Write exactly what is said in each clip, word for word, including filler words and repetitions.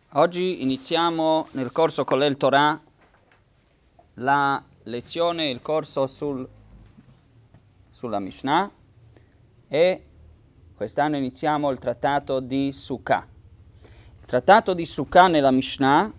Oggi iniziamo nel corso Kollel Torah la lezione, il corso sul, sulla Mishnah, e quest'anno iniziamo il trattato di Sukkah. Il trattato di Sukkah nella Mishnah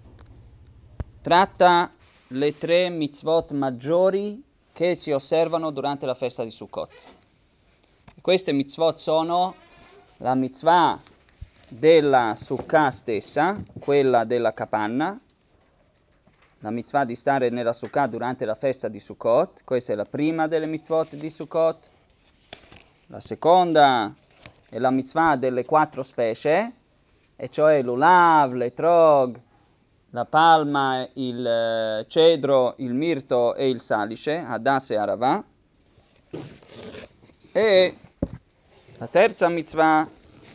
tratta le tre mitzvot maggiori che si osservano durante la festa di Sukkot. Queste mitzvot sono la mitzvah della Sukkah stessa, quella della capanna, la mitzvah di stare nella Sukkah durante la festa di Sukkot. Questa è la prima delle mitzvot di Sukkot. La seconda è la mitzvah delle quattro specie, e cioè l'ulav, l'etrog, la palma, il cedro, il mirto e il salice, hadas e aravah. E la terza mitzvah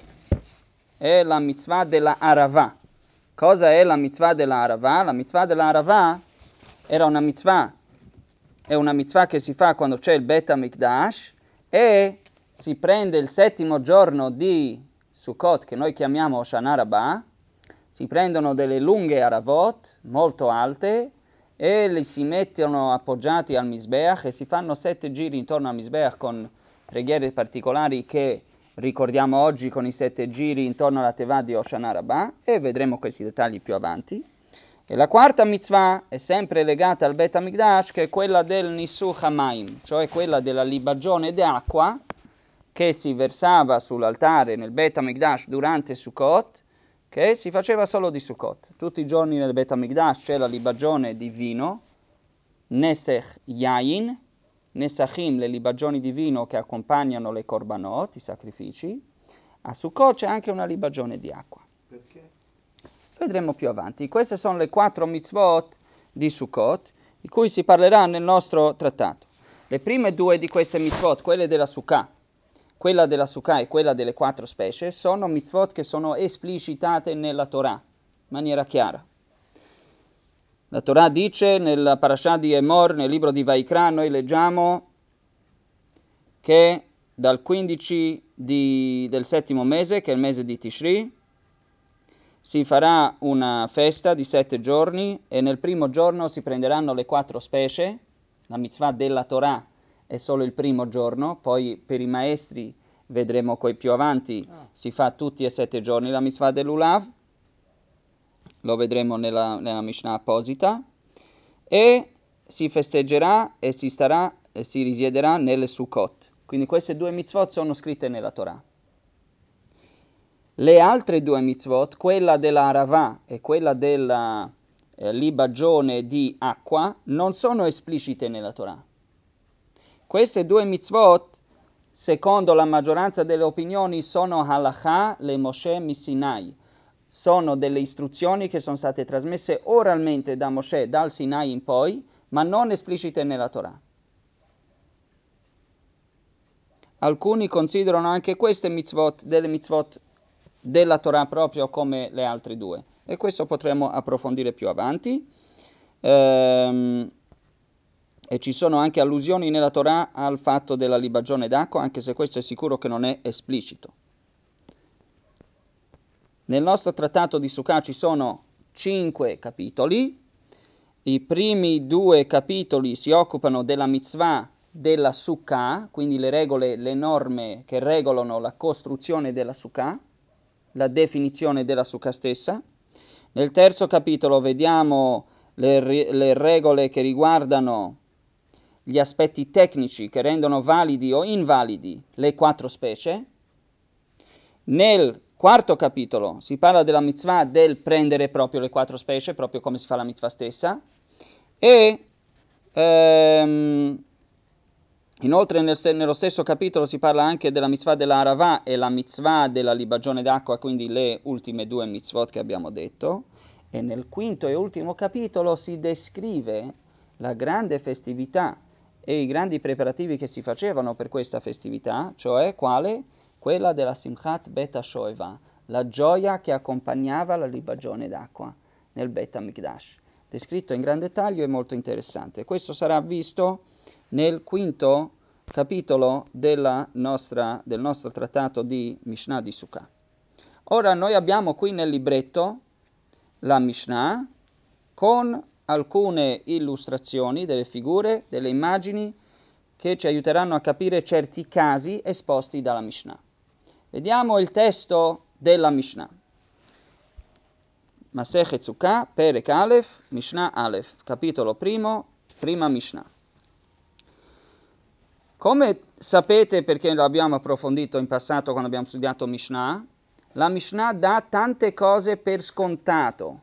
è la mitzvah della aravah. Cosa è la mitzvah della aravah? La mitzvah della aravah era una mitzvah, è una mitzvah che si fa quando c'è il Bet HaMikdash, e si prende il settimo giorno di Sukkot, che noi chiamiamo Hoshana Rabbah, si prendono delle lunghe aravot molto alte e li si mettono appoggiati al Misbeach e si fanno sette giri intorno al Misbeach con preghiere particolari che ricordiamo oggi con i sette giri intorno alla Tevah di Hoshana Rabbah, e vedremo questi dettagli più avanti. E la quarta mitzvah è sempre legata al Bet HaMikdash, che è quella del Nisuch HaMaim, cioè quella della libagione d'acqua che si versava sull'altare nel Bet HaMikdash durante Sukkot, che si faceva solo di Sukkot. Tutti i giorni nel Bet HaMikdash c'è la libagione di vino, Nesech Yain, Nesachim, le libagioni di vino che accompagnano le korbanot, i sacrifici. A Sukkot c'è anche una libagione di acqua. Perché? Vedremo più avanti. Queste sono le quattro mitzvot di Sukkot, di cui si parlerà nel nostro trattato. Le prime due di queste mitzvot, quelle della Sukkah, quella della Sukkah e quella delle quattro specie, sono mitzvot che sono esplicitate nella Torah, in maniera chiara. La Torah dice nella parashah di Emor, nel libro di Vaikra, noi leggiamo che dal quindici di, del settimo mese, che è il mese di Tishri, si farà una festa di sette giorni, e nel primo giorno si prenderanno le quattro specie. La mitzvah della Torah è solo il primo giorno, poi per i maestri, vedremo poi più avanti, ah. si fa tutti e sette giorni la mitzvah dell'ulav, lo vedremo nella, nella Mishnah apposita, e si festeggerà e si starà e si risiederà nelle Sukkot. Quindi queste due mitzvot sono scritte nella Torah. Le altre due mitzvot, quella della aravah e quella della eh, libagione di acqua, non sono esplicite nella Torah. Queste due mitzvot, secondo la maggioranza delle opinioni, sono halakha le Moshe Misinai. Sono delle istruzioni che sono state trasmesse oralmente da Moshe dal Sinai in poi, ma non esplicite nella Torah. Alcuni considerano anche queste mitzvot delle mitzvot della Torah proprio come le altre due, e questo potremo approfondire più avanti. Ehm, e ci sono anche allusioni nella Torah al fatto della libagione d'acqua, anche se questo è sicuro che non è esplicito. Nel nostro trattato di Sukkah ci sono cinque capitoli. I primi due capitoli si occupano della mitzvah della Sukkah, quindi le regole, le norme che regolano la costruzione della Sukkah, la definizione della Sukkah stessa. Nel terzo capitolo vediamo le, le regole che riguardano gli aspetti tecnici che rendono validi o invalidi le quattro specie. Nel quarto capitolo si parla della mitzvah del prendere proprio le quattro specie, proprio come si fa la mitzvah stessa. E ehm, inoltre nel, nello stesso capitolo si parla anche della mitzvah della aravah e la mitzvah della libagione d'acqua, quindi le ultime due mitzvot che abbiamo detto. E nel quinto e ultimo capitolo si descrive la grande festività e i grandi preparativi che si facevano per questa festività, cioè quale? Quella della Simchat Bet HaShoeva, la gioia che accompagnava la libagione d'acqua nel Bet HaMikdash. Descritto in gran dettaglio e molto interessante. Questo sarà visto nel quinto capitolo della nostra, del nostro trattato di Mishnah di Sukkah. Ora noi abbiamo qui nel libretto la Mishnah con alcune illustrazioni, delle figure, delle immagini che ci aiuteranno a capire certi casi esposti dalla Mishnah. Vediamo il testo della Mishnah. Masechet Sukkah, Perek Aleph, Mishnah Aleph, capitolo primo, prima Mishnah. Come sapete, perché l'abbiamo approfondito in passato quando abbiamo studiato Mishnah, la Mishnah dà tante cose per scontato.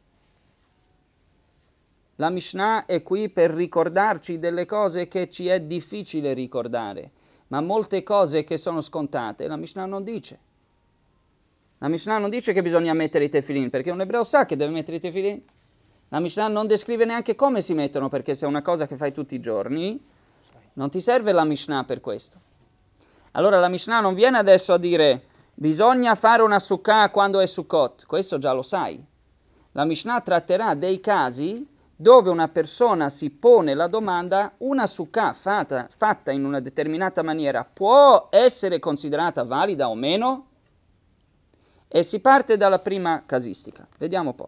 La Mishnah è qui per ricordarci delle cose che ci è difficile ricordare, ma molte cose che sono scontate la Mishnah non dice. La Mishnah non dice che bisogna mettere i tefilin, perché un ebreo sa che deve mettere i tefilin. La Mishnah non descrive neanche come si mettono, perché se è una cosa che fai tutti i giorni, non ti serve la Mishnah per questo. Allora la Mishnah non viene adesso a dire bisogna fare una sukkah quando è Sukkot, questo già lo sai. La Mishnah tratterà dei casi dove una persona si pone la domanda, una sukkah fatta, fatta in una determinata maniera può essere considerata valida o meno? E si parte dalla prima casistica. Vediamo un po'.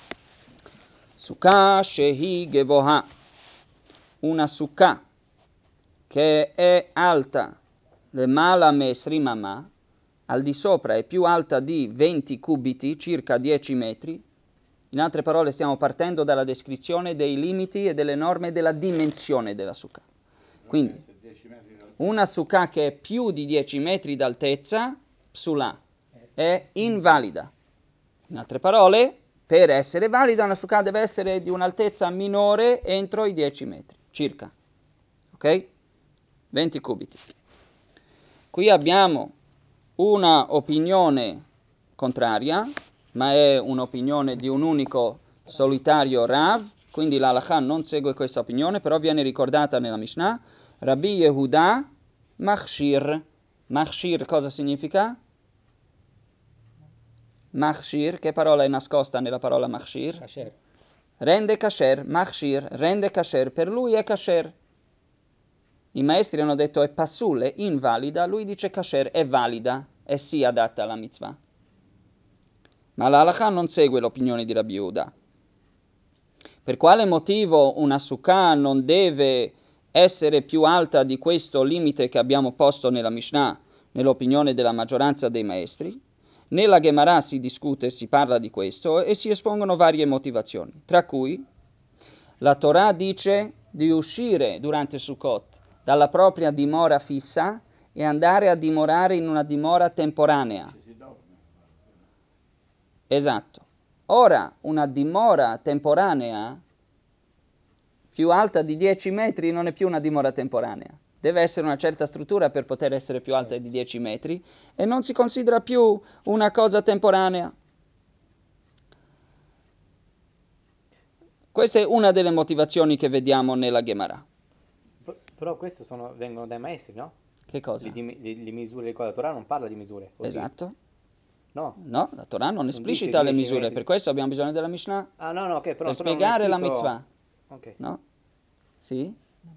Sukkah shehi gevoha, una sukkah che è alta, le mala mesrim amah, al di sopra è più alta di venti cubiti, circa dieci metri. In altre parole stiamo partendo dalla descrizione dei limiti e delle norme della dimensione della sukkah. Quindi, una sukkah che è più di dieci metri d'altezza, psulà, è invalida. In altre parole, per essere valida una sukkah deve essere di un'altezza minore entro i dieci metri, circa. Ok? venti cubiti. Qui abbiamo una opinione contraria, ma è un'opinione di un unico solitario Rav, quindi la halakha non segue questa opinione, però viene ricordata nella Mishnah. Rabbi Yehuda Machshir. Machshir cosa significa? Machshir, che parola è nascosta nella parola Machshir? Kasher. Rende kasher, Machshir, rende kasher, per lui è kasher. I maestri hanno detto è passul, è invalida, lui dice kasher, è valida, è sì adatta alla mitzvah. Ma la halakha non segue l'opinione di Rabbi Yehuda. Per quale motivo una sukkah non deve essere più alta di questo limite che abbiamo posto nella Mishnah, nell'opinione della maggioranza dei maestri? Nella Gemara si discute, si parla di questo e si espongono varie motivazioni, tra cui la Torah dice di uscire durante Sukkot dalla propria dimora fissa e andare a dimorare in una dimora temporanea. Esatto. Ora, una dimora temporanea più alta di dieci metri non è più una dimora temporanea. Deve essere una certa struttura per poter essere più alta di dieci metri e non si considera più una cosa temporanea. Questa è una delle motivazioni che vediamo nella Gemara. Però queste sono, vengono dai maestri, no? Che cosa? Le, le, le misure, le cose. La Torah non parla di misure, o sì? Esatto. No? No, la Torah non Non esplicita dice le dieci misure, metri. per questo abbiamo bisogno della Mishnah, Ah, no, no, ok, però, per però non è spiegare la scritto... mitzvah. Ok. No? Sì?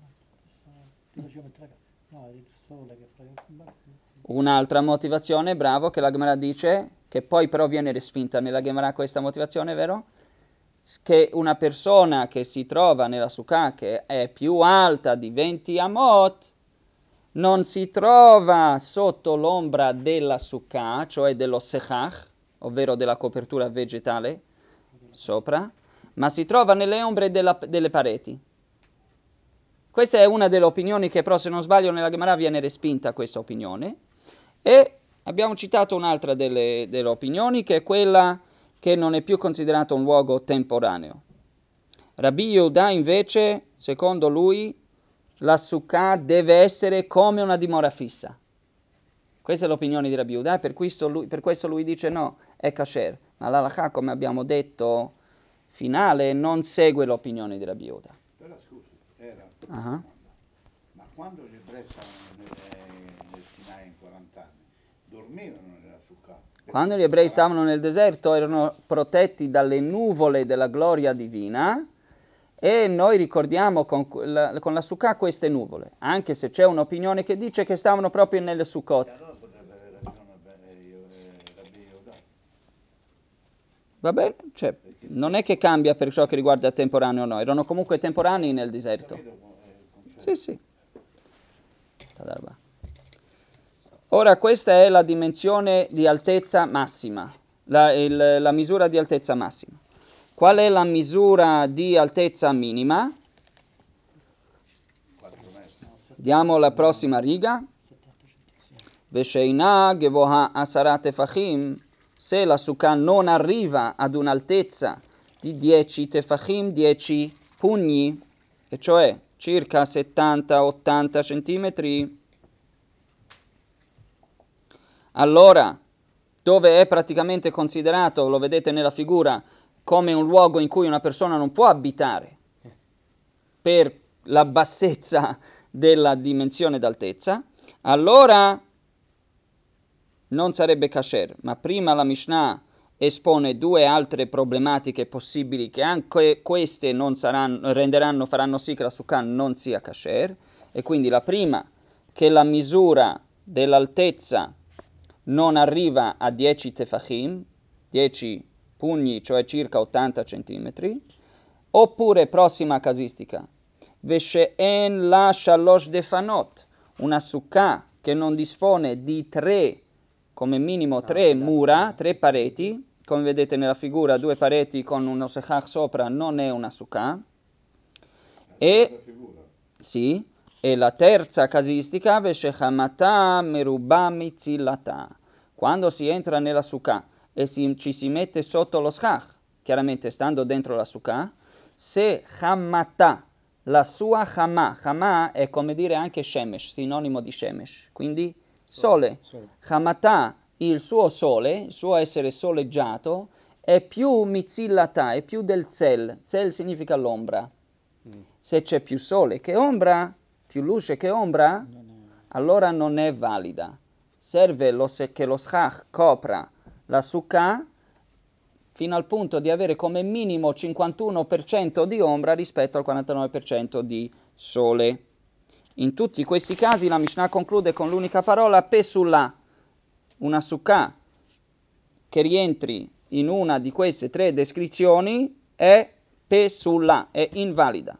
Un'altra motivazione, bravo, che la Gemara dice, che poi però viene respinta nella Gemara questa motivazione, vero? Che una persona che si trova nella sukkah che è più alta di venti amot non si trova sotto l'ombra della sukkah, cioè dello sechach, ovvero della copertura vegetale sopra, ma si trova nelle ombre della, delle pareti. Questa è una delle opinioni che però, se non sbaglio, nella Gemara viene respinta questa opinione. E abbiamo citato un'altra delle, delle opinioni, che è quella che non è più considerato un luogo temporaneo. Rabbi Yehuda invece, secondo lui, la sukkah deve essere come una dimora fissa. Questa è l'opinione di Rabbi Yehuda, per questo lui, per questo lui dice no, è kasher. Ma l'halakha, come abbiamo detto, finale, non segue l'opinione di Rabbi Yehuda. Però scusi, era Uh-huh. ma quando gli ebrei stavano nel, nel Sinai in quaranta anni, dormivano nella sukkah. Quando gli ebrei stavano nel deserto erano protetti dalle nuvole della gloria divina e noi ricordiamo con la, con la sukkah queste nuvole, anche se c'è un'opinione che dice che stavano proprio nelle sukkot. Allora potrebbe avere ragione Rabbi Yehuda. Va bene? Cioè, non è che cambia per ciò che riguarda il temporaneo o no, erano comunque temporanei nel deserto. Sì, sì. Ora questa è la dimensione di altezza massima, la, il, la misura di altezza massima. Qual è la misura di altezza minima? Vediamo la prossima riga. Vesheina gevoha asarat tefachim, se la sukkah non arriva ad un'altezza di dieci tefachim, dieci pugni, e cioè circa settanta ottanta centimetri, allora, dove è praticamente considerato, lo vedete nella figura, come un luogo in cui una persona non può abitare per la bassezza della dimensione d'altezza, allora non sarebbe kasher. Ma prima la Mishnah espone due altre problematiche possibili che anche queste non saranno, renderanno, faranno sì che la sukkah non sia kasher. E quindi la prima, che la misura dell'altezza non arriva a dieci tefachim, dieci pugni, cioè circa ottanta centimetri, oppure prossima casistica, Veshe'en la shalosh defanot, una sukkah che non dispone di tre, come minimo tre mura, tre pareti, come vedete nella figura, due pareti con uno sechach sopra non è una sukkah, e, sì, e la terza casistica, Veshechamata meruba mitzilata, quando si entra nella sukkah e si, ci si mette sotto lo schach, chiaramente stando dentro la sukkah, se Hamata, la sua Hama, Hama è come dire anche Shemesh, sinonimo di Shemesh, quindi sole. sole. Hamata, il suo sole, il suo essere soleggiato, è più mitzillata, è più del zel. Zel significa l'ombra. Mm. Se c'è più sole che ombra, più luce che ombra, allora non è valida. Serve lo se, che lo schach copra la sukkah fino al punto di avere come minimo cinquantuno per cento di ombra rispetto al quarantanove per cento di sole. In tutti questi casi la Mishnah conclude con l'unica parola pesullah, una sukkah che rientri in una di queste tre descrizioni è pesullah, è invalida.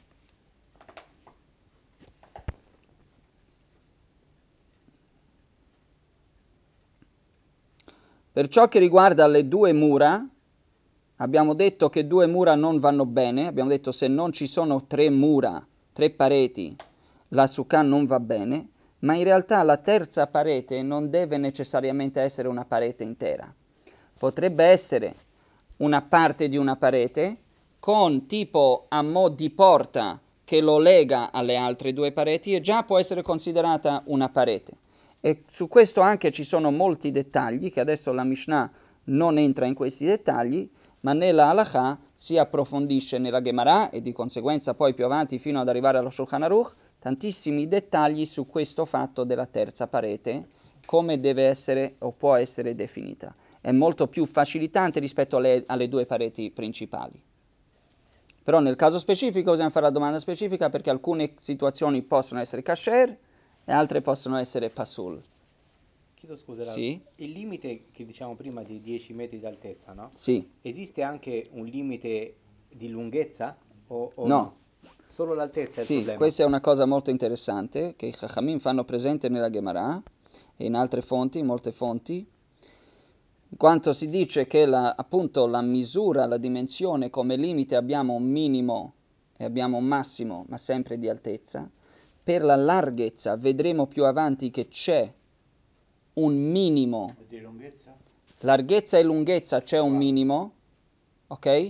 Per ciò che riguarda le due mura, abbiamo detto che due mura non vanno bene, abbiamo detto se non ci sono tre mura, tre pareti, la sukkah non va bene, ma in realtà la terza parete non deve necessariamente essere una parete intera. Potrebbe essere una parte di una parete con tipo a mo' di porta che lo lega alle altre due pareti e già può essere considerata una parete. E su questo anche ci sono molti dettagli, che adesso la Mishnah non entra in questi dettagli, ma nella Halakha si approfondisce nella Gemara e di conseguenza poi più avanti fino ad arrivare allo Shulchan Aruch, tantissimi dettagli su questo fatto della terza parete, come deve essere o può essere definita. È molto più facilitante rispetto alle, alle due pareti principali. Però nel caso specifico bisogna fare la domanda specifica perché alcune situazioni possono essere kasher e altre possono essere pasul. Chiedo scusa, sì? Il limite che diciamo prima di dieci metri di altezza, no? Sì. Esiste anche un limite di lunghezza o, o no? no? Solo l'altezza è sì, il problema? Questa è una cosa molto interessante che i Chachamim fanno presente nella Gemara e in altre fonti, in molte fonti, in quanto si dice che la, appunto la misura, la dimensione come limite abbiamo un minimo e abbiamo un massimo, ma sempre di altezza. Per la larghezza vedremo più avanti che c'è un minimo. E di lunghezza? Larghezza e lunghezza c'è un minimo, ok?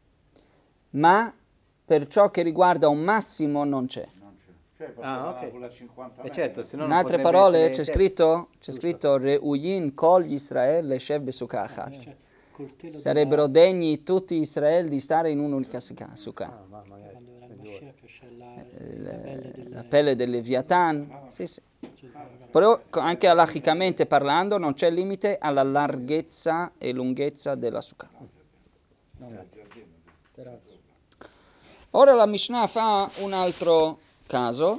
Ma per ciò che riguarda un massimo non c'è. Non c'è. Cioè posso Ah, fare ok. con la cinquanta Eh metri. certo, se no In non altre potrebbe parole essere- c'è certo. scritto, c'è Giusto. scritto Reuyin kol Yisrael leshev besukah achat. Cioè, coltello Sarebbero della- degni tutti Israele di stare in un'unica sukkah. Ah, ma magari. quando era il meglio ora. Mashiach c'è la, Eh, la pelle del La pelle del Leviathan, Ah, sì, sì. cioè, Però co- anche alachicamente parlando non c'è limite alla larghezza e lunghezza della sukkah. no, però Ora la Mishnah fa un altro caso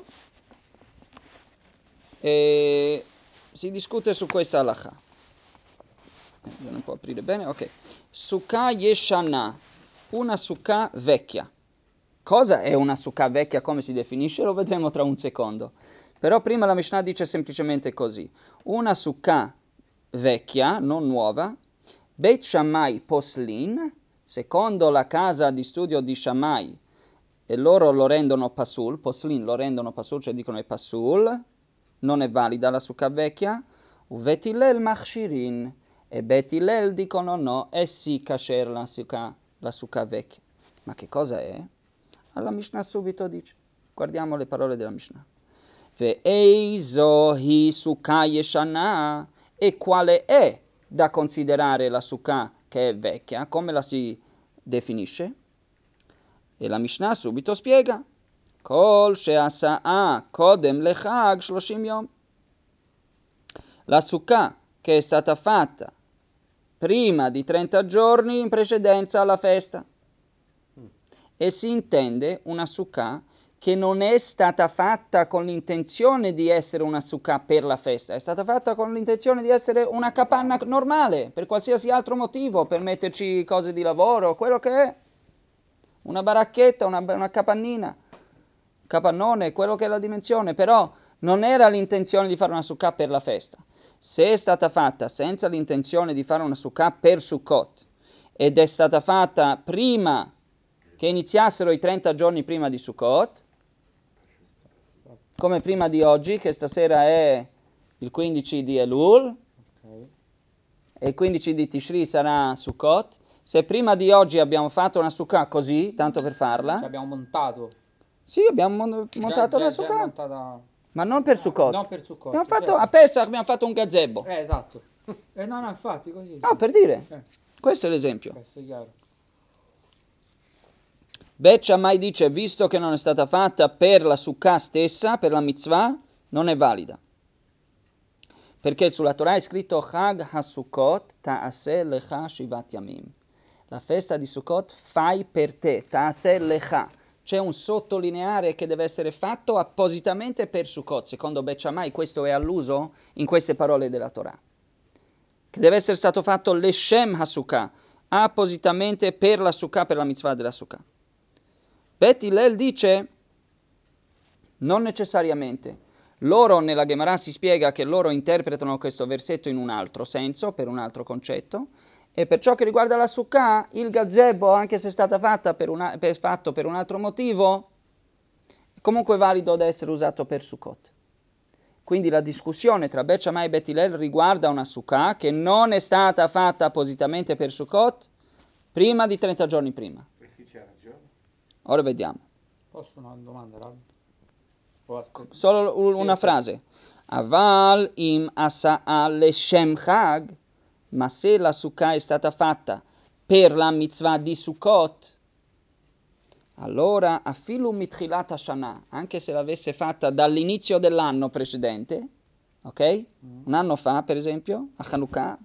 e si discute su questa halakha. Eh, non può aprire bene, ok. Sukkah Yeshana, una sukkah vecchia. Cosa è una sukkah vecchia? Come si definisce? Lo vedremo tra un secondo. Però prima la Mishnah dice semplicemente così. Una sukkah vecchia, non nuova, Beit Shammai Poslin, secondo la casa di studio di Shammai, e loro lo rendono pasul, Poslin lo rendono pasul, cioè dicono è pasul, non è valida la sukkah vecchia, Uvet Hillel Machshirin, e Bet Hillel dicono no, è sì kasher la sukkah, la sukkah vecchia. Ma che cosa è? Alla Mishnah subito dice, guardiamo le parole della Mishnah. Ve'eizo hi sukkah yeshana, e quale è da considerare la sukkah che è vecchia? Come la si definisce? E la Mishnah subito spiega, Kol she'asa'a kodem lechag shloshim yom. La sukkah che è stata fatta prima di trenta giorni in precedenza alla festa. E si intende una sukkah che non è stata fatta con l'intenzione di essere una sukkah per la festa, è stata fatta con l'intenzione di essere una capanna normale, per qualsiasi altro motivo, per metterci cose di lavoro, quello che è. Una baracchetta, una, una capannina, capannone, quello che è la dimensione, però non era l'intenzione di fare una sukkah per la festa. Se è stata fatta senza l'intenzione di fare una sukkah per Sukkot, ed è stata fatta prima che iniziassero i trenta giorni prima di Sukkot, come prima di oggi, che stasera è il quindici di Elul, okay, e il quindici di Tishri sarà Sukkot. Se prima di oggi abbiamo fatto una sukkah così, tanto per farla, Ci abbiamo montato. Sì, abbiamo mon- montato Già- una già- già sukkah, montata- ma non per Sukkot. Non per Sukkot, Abbiamo fatto, certo. a Pesach abbiamo fatto un gazebo. Eh, esatto. Eh, no, no, infatti, così. No, per dire, Eh, questo è l'esempio. questo è chiaro. Bet Shammai dice, visto che non è stata fatta per la sukkah stessa, per la mitzvah, non è valida. Perché sulla Torah è scritto Chag HaSukkot ta'aseh lecha shivat yamim. La festa di Sukkot fai per te, ta'aseh lecha. C'è un sottolineare che deve essere fatto appositamente per Sukkot. Secondo Bet Shammai questo è alluso in queste parole della Torah. Che deve essere stato fatto leshem HaSukkah, appositamente per la sukkah, per la mitzvah della sukkah. Bet Hillel dice, non necessariamente. Loro nella Gemara si spiega che loro interpretano questo versetto in un altro senso, per un altro concetto, e per ciò che riguarda la sukkah, il gazebo, anche se è stata fatta per una, per, fatto per un altro motivo, è comunque valido da essere usato per Sukkot. Quindi la discussione tra Bet Shammai e Bet Hillel riguarda una sukkah che non è stata fatta appositamente per Sukkot prima di trenta giorni prima. E chi c'ha ragione? Ora vediamo. Posso una domanda, Rav? O aspetta. Solo un- Sì, una ok. frase. Aval im asa'a leshem chag, ma se la sukkah è stata fatta per la mitzvah di Sukkot, allora afilu mitchilat hashana, anche se l'avesse fatta dall'inizio dell'anno precedente, ok? Mm. Un anno fa, per esempio, a Hanukkah,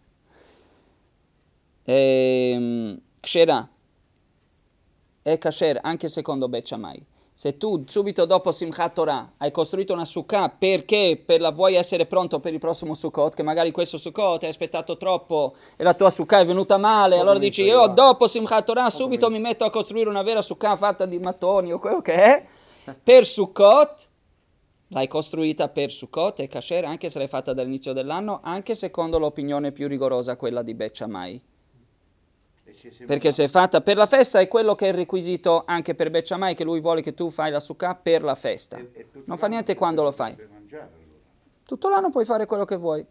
ehm, Kshera, è kasher anche secondo Bet Shammai. Se tu subito dopo Simchat Torah hai costruito una sukkah perché per la vuoi essere pronto per il prossimo Sukkot, che magari questo Sukkot hai aspettato troppo e la tua sukkah è venuta male, Poi allora comincio dici io, io va. dopo Simchat Torah subito comincio. mi metto a costruire una vera sukkah fatta di mattoni o quello che è, per Sukkot, l'hai costruita per Sukkot, è kasher anche se l'hai fatta dall'inizio dell'anno, anche secondo l'opinione più rigorosa, quella di Bet Shammai. E ci si Perché se è fatta per la festa è quello che è il requisito anche per Bet Shammai, che lui vuole che tu fai la sukkah per la festa. e- e tutto Non fa l'anno niente si quando lo potrebbe fai. mangiare, allora. Tutto l'anno puoi fare quello che vuoi.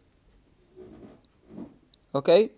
Ok?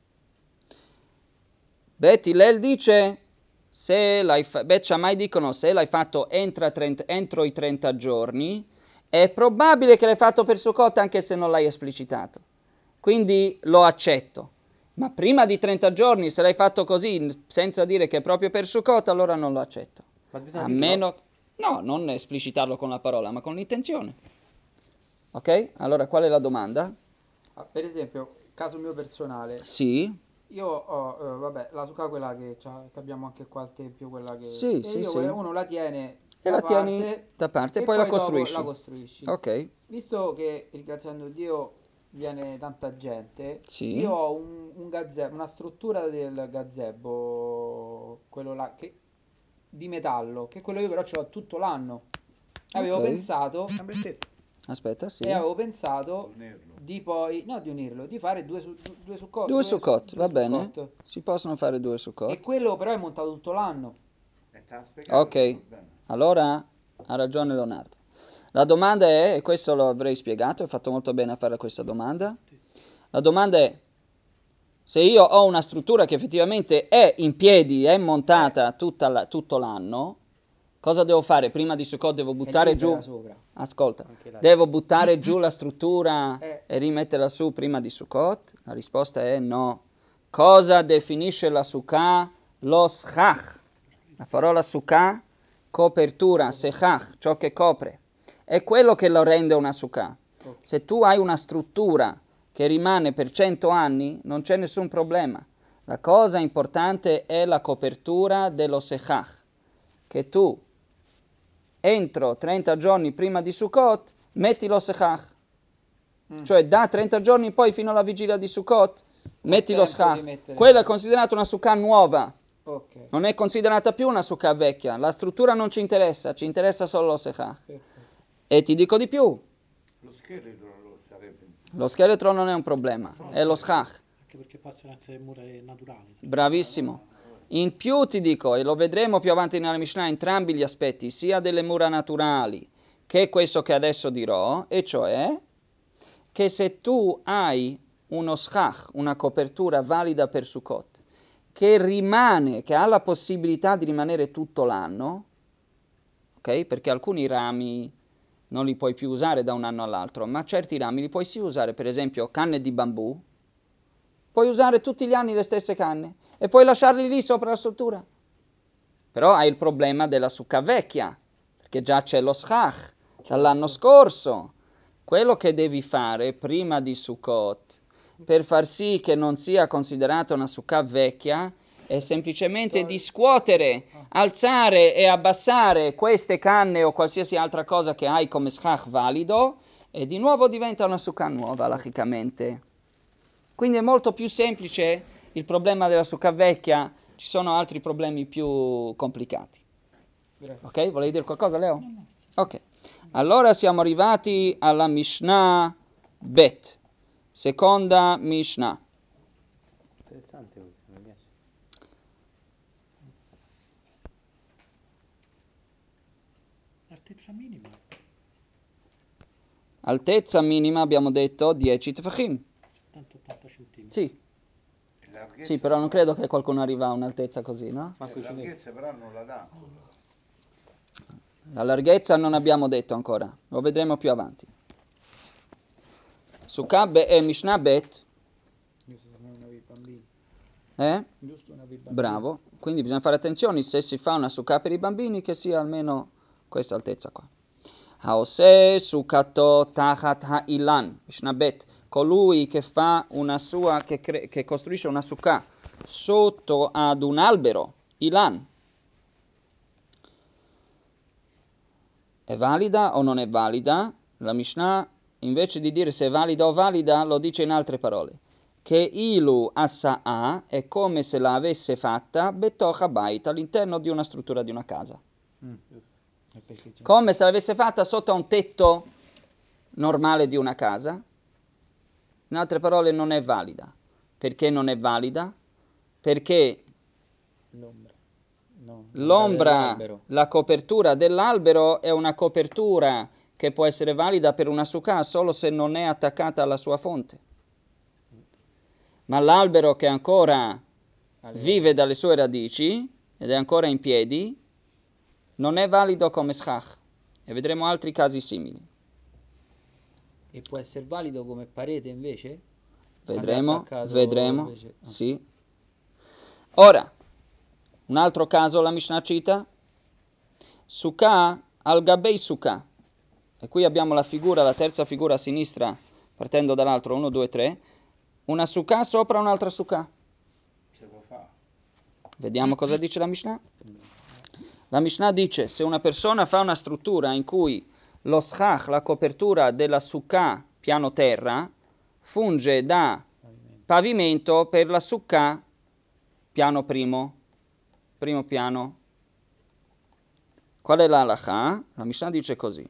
Bet Hillel dice, se l'hai fa- Bet Shammai dicono, se l'hai fatto entra trenta entro i trenta giorni, è probabile che l'hai fatto per Sukkot anche se non l'hai esplicitato. Quindi lo accetto. Ma prima di trenta giorni, se l'hai fatto così, senza dire che è proprio per Sukkot, allora non lo accetto. Ma bisogna A dirlo? meno... No, non esplicitarlo con la parola, ma con l'intenzione. Ok? Allora, qual è la domanda? Ah, per esempio, caso mio personale, Sì, io ho, eh, vabbè, la sukkah quella che, c'ha- che abbiamo anche qua al tempio, quella che... sì, E sì, io, sì. quella- uno la tiene E da la tieni parte da parte e e poi la poi dopo costruisci. la costruisci. Ok. Visto che, ringraziando Dio, viene tanta gente, Sì. io ho un, un gazebo, una struttura del gazebo, quello là, che, di metallo, che quello io però ce l'ho tutto l'anno. Avevo Ok. pensato, Aspetta, sì. e avevo pensato Unirlo. di poi, no di unirlo, di fare due su, due su co- Due Sukkot, va bene. Sukkot. Si possono fare due E Sukkot. quello però è montato tutto l'anno. E te l'ha spiegato, Ok, va bene. allora ha ragione Leonardo. La domanda è, e questo lo avrei spiegato, hai fatto molto bene a fare questa domanda. La domanda è, se io ho una struttura che effettivamente è in piedi, è montata tutta la- tutto l'anno, cosa devo fare? Prima di Sukkot devo È buttare libera giù, sopra. ascolta, Anche là. devo buttare giù la struttura Eh. e rimetterla su prima di Sukkot? La risposta è no. Cosa definisce la Sukkah? Lo schach. La parola Sukkah, copertura, sechach, ciò che copre. È quello che lo rende una Sukkah. Ok. Se tu hai una struttura che rimane per cento anni, non c'è nessun problema. La cosa importante è la copertura dello sechach, che tu entro trenta giorni prima di Sukkot metti lo sechach. Mm. Cioè da trenta giorni poi fino alla vigilia di Sukkot metti lo tempo di schach. mettere- Quella è considerata una sukkah nuova, Ok. non è considerata più una sukkah vecchia. La struttura non ci interessa, ci interessa solo lo sechach. Perfetto. E ti dico di più, Lo scheletro lo sarebbe. lo scheletro non è un problema, è lo schach. Anche perché possono essere mura naturali. Bravissimo. In più ti dico, e lo vedremo più avanti nella Mishnah, entrambi gli aspetti, sia delle mura naturali che questo che adesso dirò, e cioè che se tu hai uno schach, una copertura valida per Sukkot, che rimane, che ha la possibilità di rimanere tutto l'anno, ok? Perché alcuni rami non li puoi più usare da un anno all'altro, ma certi rami li puoi sì usare, per esempio canne di bambù, puoi usare tutti gli anni le stesse canne e puoi lasciarli lì sopra la struttura. Però hai il problema della succa vecchia, perché già c'è lo schach dall'anno scorso. Quello che devi fare prima di Sukkot, per far sì che non sia considerata una sukkah vecchia, è semplicemente di scuotere, alzare e abbassare queste canne o qualsiasi altra cosa che hai come schach valido e di nuovo diventa una sukkah nuova, logicamente. Quindi è molto più semplice il problema della sukkah vecchia, ci sono altri problemi più complicati. Grazie. Ok? Volevi dire qualcosa, Leo? Ok. Allora siamo arrivati alla Mishnah Bet, seconda Mishnah. Interessante questo, mi piace. L'altezza minima, Altezza minima abbiamo detto dieci tefachim. settanta ottanta centimetri. Sì, E larghezza sì, però non no. credo che qualcuno arriva a un'altezza così, no? Manco Eh, i cinesi. larghezza però non la dà ancora. La larghezza non abbiamo detto ancora, lo vedremo più avanti. Sukkah be- e Mishnah Bet, Giusto, se non avevi bambini. eh? Giusto, non avevi bambini. Bravo, quindi bisogna fare attenzione se si fa una sukkah per i bambini che sia almeno questa altezza qua. Haose sukato tachat ha'ilan, Mishnah Bet, colui che fa una sua, che, cre- che costruisce una sukkah sotto ad un albero, ilan, è valida o non è valida? La Mishnah, invece di dire se è valida o valida, lo dice in altre parole. Che ilu assa'a è come se la avesse fatta betocha bait, all'interno di una struttura di una casa. Mm. E perché c'è? Come se l'avesse fatta sotto a un tetto normale di una casa. In altre parole non è valida. Perché non è valida? Perché L'ombra. No, l'ombra, dell'albero. la copertura dell'albero è una copertura che può essere valida per una sukkah solo se non è attaccata alla sua fonte. Ma l'albero che ancora Alle- vive dalle sue radici ed è ancora in piedi non è valido come schach. E vedremo altri casi simili. E può essere valido come parete invece? Vedremo, attaccato vedremo, invece- ah. sì. Ora, un altro caso la Mishnah cita, Sukkah al gabei Sukkah. E qui abbiamo la figura, la terza figura a sinistra, partendo dall'altro, uno, due, tre. Una Sukkah sopra un'altra Sukkah. Se lo fa. Vediamo cosa dice la Mishnah. La Mishnah dice, se una persona fa una struttura in cui lo schach, la copertura della Sukkah piano terra, funge da pavimento per la sukkah piano primo, primo piano. Qual è la halakha? La Mishnah dice così.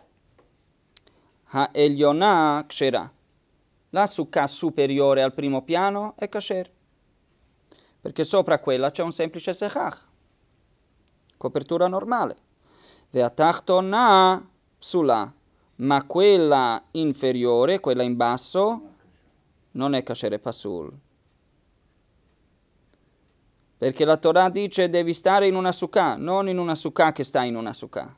Ha'elyona kshera. La sukkah superiore al primo piano è kasher, perché sopra quella c'è un semplice sechach, copertura normale. Ve'atachtona psula. Ma quella inferiore, quella in basso, non è kasher, è pasul. Perché la Torah dice devi stare in una sukkah, non in una sukkah che sta in una sukkah.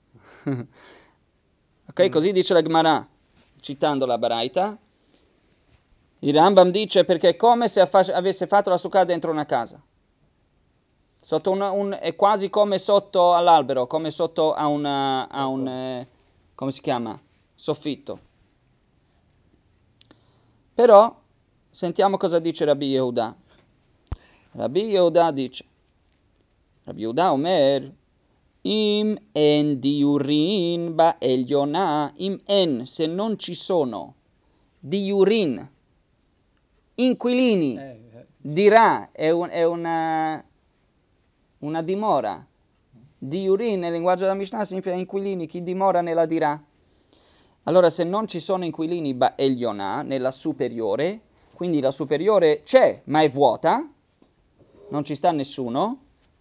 Ok, così dice la Gemara, citando la Baraita. Il Rambam dice perché è come se avesse fatto la sukkah dentro una casa. Sotto una, un, è quasi come sotto all'albero, come sotto a, una, a un, eh, come si chiama? Soffitto. Però, sentiamo cosa dice Rabbi Yehuda. Rabbi Yehuda dice, Rabbi Yehuda Omer, Im en diurin ba elyona, im en, se non ci sono diurin, inquilini, Eh, eh, dirà, è, un, è una, una dimora. Diurin nel linguaggio della Mishnah significa inquilini, chi dimora nella dirà. Allora se non ci sono inquilini ba elyona, nella superiore, quindi la superiore c'è ma è vuota, non ci sta nessuno,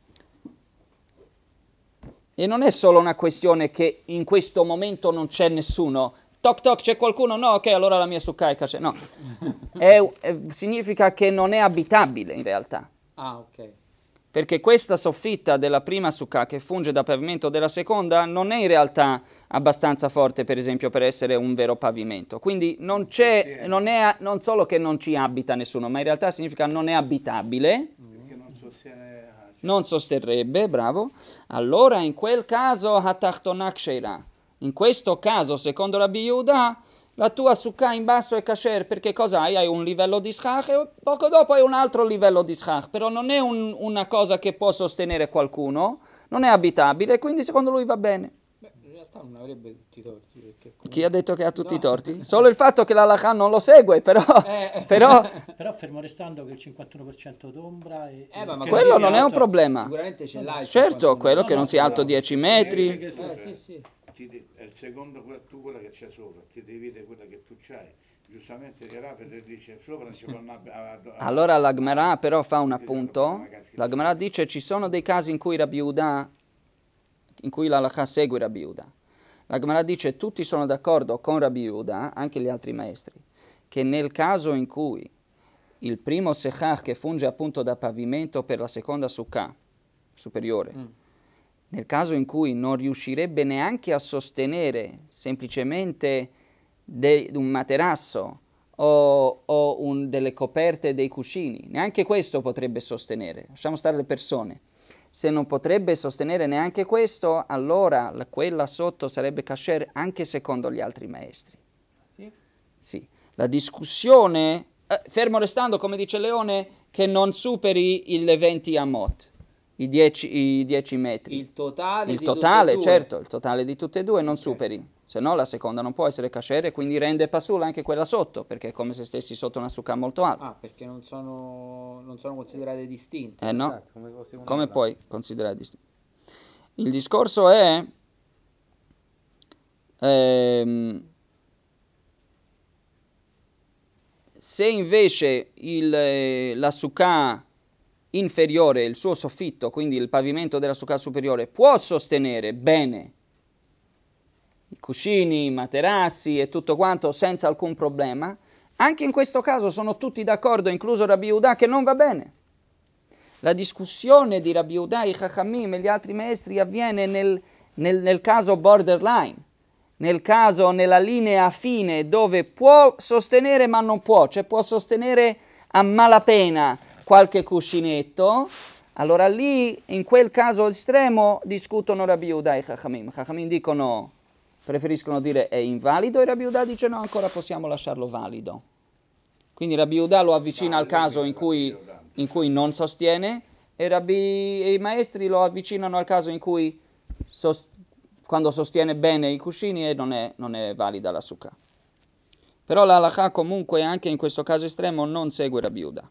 e non è solo una questione che in questo momento non c'è nessuno. Toc toc, c'è qualcuno? No, ok, allora la mia sukkah è kasher. No, è, è, significa che non è abitabile in realtà. Ah, ok. Perché questa soffitta della prima sukkah che funge da pavimento della seconda non è in realtà abbastanza forte, per esempio, per essere un vero pavimento. Quindi non c'è, non è, non solo che non ci abita nessuno, ma in realtà significa non è abitabile. Perché non sostiene... ah, cioè, Non sosterrebbe, bravo. Allora in quel caso hatachtonak sheira. In questo caso, secondo Rabbi Yehuda, la tua sukkah in basso è kasher, perché cosa hai? Hai un livello di schach e poco dopo hai un altro livello di schach, però non è un, una cosa che può sostenere qualcuno, non è abitabile, quindi secondo lui va bene. Beh, in realtà non avrebbe tutti i torti, perché comunque... Chi ha detto che ha tutti No. i torti? Solo il fatto che la halakha non lo segue, però... Eh, però Però fermo restando che il cinquantuno per cento d'ombra e, Eh, ma e- ma che quello sia non è un alto- problema. Sicuramente ce l'hai il Certo, cinquantuno. quello No, che no, non sia alto però- dieci non è metri. che tu Eh, sei- sì, sì. ti de- è il secondo que- tu quella che c'è sopra, ti devi vedere quella che tu c'hai. Giustamente il Rafet dice sopra non ci fanno a, a, a, Allora la Gemara però fa un tutti devono fare appunto, una caschetta la Gemara sopra. dice ci sono dei casi in cui Rabbi Yehuda, in cui la halakha segue Rabbi Yehuda. La Gemara dice tutti sono d'accordo con Rabbi Yehuda, anche gli altri maestri, che nel caso in cui il primo sechach che funge appunto da pavimento per la seconda sukkah superiore, Mm. nel caso in cui non riuscirebbe neanche a sostenere semplicemente de- un materasso o, o un- delle coperte dei cuscini, neanche questo potrebbe sostenere, lasciamo stare le persone. Se non potrebbe sostenere neanche questo, allora la- quella sotto sarebbe kasher anche secondo gli altri maestri. Sì? Sì, la discussione, eh, fermo restando, come dice Leone, che non superi il venti amot, i dieci, i dieci metri. Il totale Il di totale, tutte e due. certo, il totale di tutte e due non Ok. superi, se no la seconda non può essere kasher e quindi rende pasula anche quella sotto, perché è come se stessi sotto una sukkah molto alta. Ah, perché non sono, non sono considerate distinte. Eh no, Esatto, come fosse una come sola. puoi considerare distinto? Il discorso è... ehm, se invece il, eh, la sukkah inferiore, il suo soffitto, quindi il pavimento della sukkah superiore, può sostenere bene i cuscini, i materassi e tutto quanto senza alcun problema, anche in questo caso sono tutti d'accordo, incluso Rabbi Yehuda, che non va bene. La discussione di Rabbi Yehuda, i Chachamim e gli altri maestri avviene nel, nel, nel caso borderline, nel caso nella linea fine dove può sostenere ma non può, cioè può sostenere a malapena qualche cuscinetto, allora lì in quel caso estremo discutono Rabbi Yehuda e i Chachamim. I Chachamim dicono, preferiscono dire è invalido e Rabbi Yehuda dice no, ancora possiamo lasciarlo valido. Quindi Rabbi Yehuda lo avvicina al caso in cui, in cui non sostiene e, Rabbi, e i maestri lo avvicinano al caso in cui sost, quando sostiene bene i cuscini e non è, non è valida la sukkah. Però la halakha comunque anche in questo caso estremo non segue Rabbi Yehuda.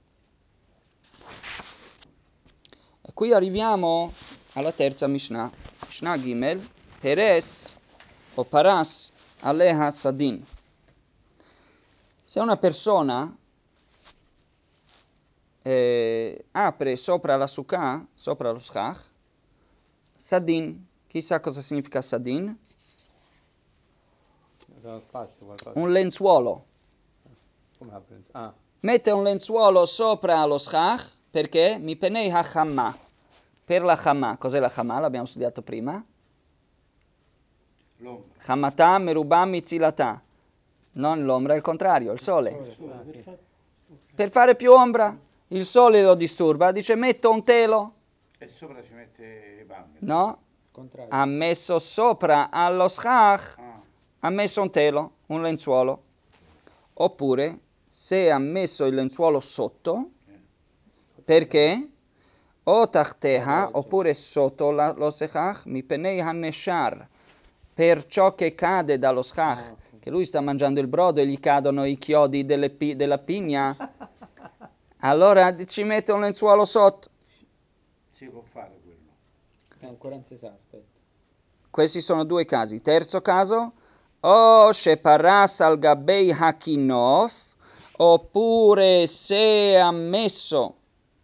E qui arriviamo alla terza Mishnah, Mishnah Gimel, Peres o Paras Aleha Sadin. Se una persona eh, apre sopra la sukkah, sopra lo schach, Sadin, chissà cosa significa Sadin? Uno spazio, qualcosa. Un lenzuolo. Come la penso? Ah, Mette un lenzuolo sopra lo schach perché mi penei ha-chamma. Per la chamma, cos'è la chamma? L'abbiamo studiato prima. L'ombra. Chamata merubah mitzilata. Non l'ombra, è il contrario, il sole. Sole, per fa- Per fare più ombra, il sole lo disturba, dice metto un telo. E sopra ci mette i bambini. No, Il contrario. ha messo sopra allo schach, Ah, ha messo un telo, un lenzuolo. Oppure, se ha messo il lenzuolo sotto, perché? O tachteha, oppure sotto la, lo schach, mi penei haneshar, per ciò che cade dallo schach, che lui sta mangiando il brodo e gli cadono i chiodi delle pi- della pigna, allora ci mette un lenzuolo sotto. si può fare quello. Eh, ancora non si sa, aspetta. Questi sono due casi. Terzo caso, o sheparas al gabei hakinof, oppure se ha messo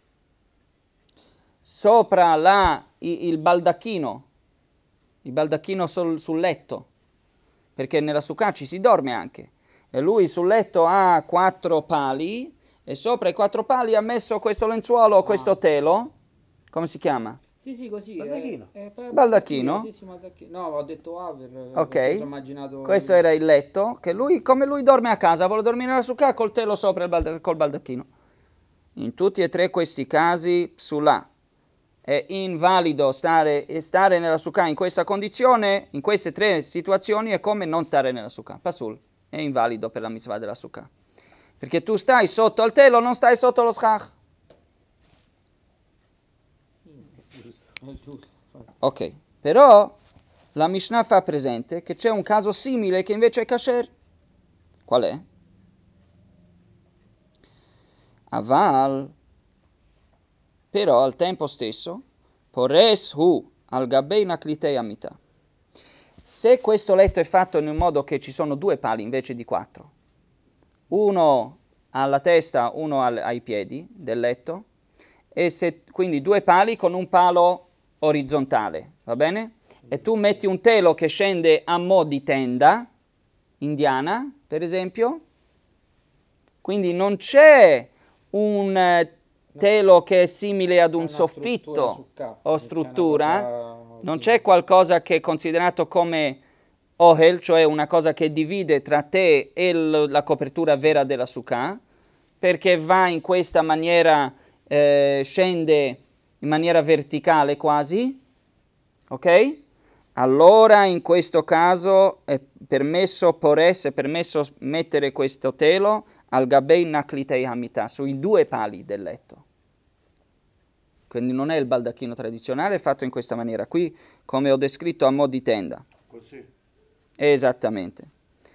sopra la, i- il baldacchino, il baldacchino sul, sul letto, perché nella sukkah ci si dorme anche, e lui sul letto ha quattro pali, e sopra i quattro pali ha messo questo lenzuolo, questo telo, come si chiama? Sì, sì, così. Baldacchino. eh, eh, per- Baldacchino? Sì, sì, baldacchino. No, ho detto A per, Ok, perché mi sono immaginato... questo era il letto, che lui, come lui dorme a casa, vuole dormire nella sukkah col telo sopra il balda- col baldacchino. In tutti e tre questi casi, psulà. È invalido stare, stare nella sukkah in questa condizione, in queste tre situazioni è come non stare nella sukkah. Pasul, è invalido per la mitzvah della sukkah. Perché tu stai sotto al telo, non stai sotto lo schach. È giusto. infatti. Ok, però la Mishnah fa presente che c'è un caso simile che invece è kasher. Qual è? Aval, però al tempo stesso, pores hu al gabei naklitei amita. Se questo letto è fatto in un modo che ci sono due pali invece di quattro, uno alla testa, uno al- ai piedi del letto, e se, quindi due pali con un palo orizzontale, va bene? E tu metti un telo che scende a mo' di tenda indiana, per esempio, quindi non c'è un eh, telo che è simile ad È un una struttura soffitto su K, o c'è struttura, una cosa non simile. c'è qualcosa che è considerato come ohel, cioè una cosa che divide tra te e l- la copertura vera della sukkah, perché va in questa maniera, eh, scende in maniera verticale quasi, ok? Allora in questo caso è permesso pores, è permesso mettere questo telo al gabei naklitei hamita, sui due pali del letto. Quindi non è il baldacchino tradizionale, è fatto in questa maniera. Qui, come ho descritto, a mo' di tenda. Così. Esattamente.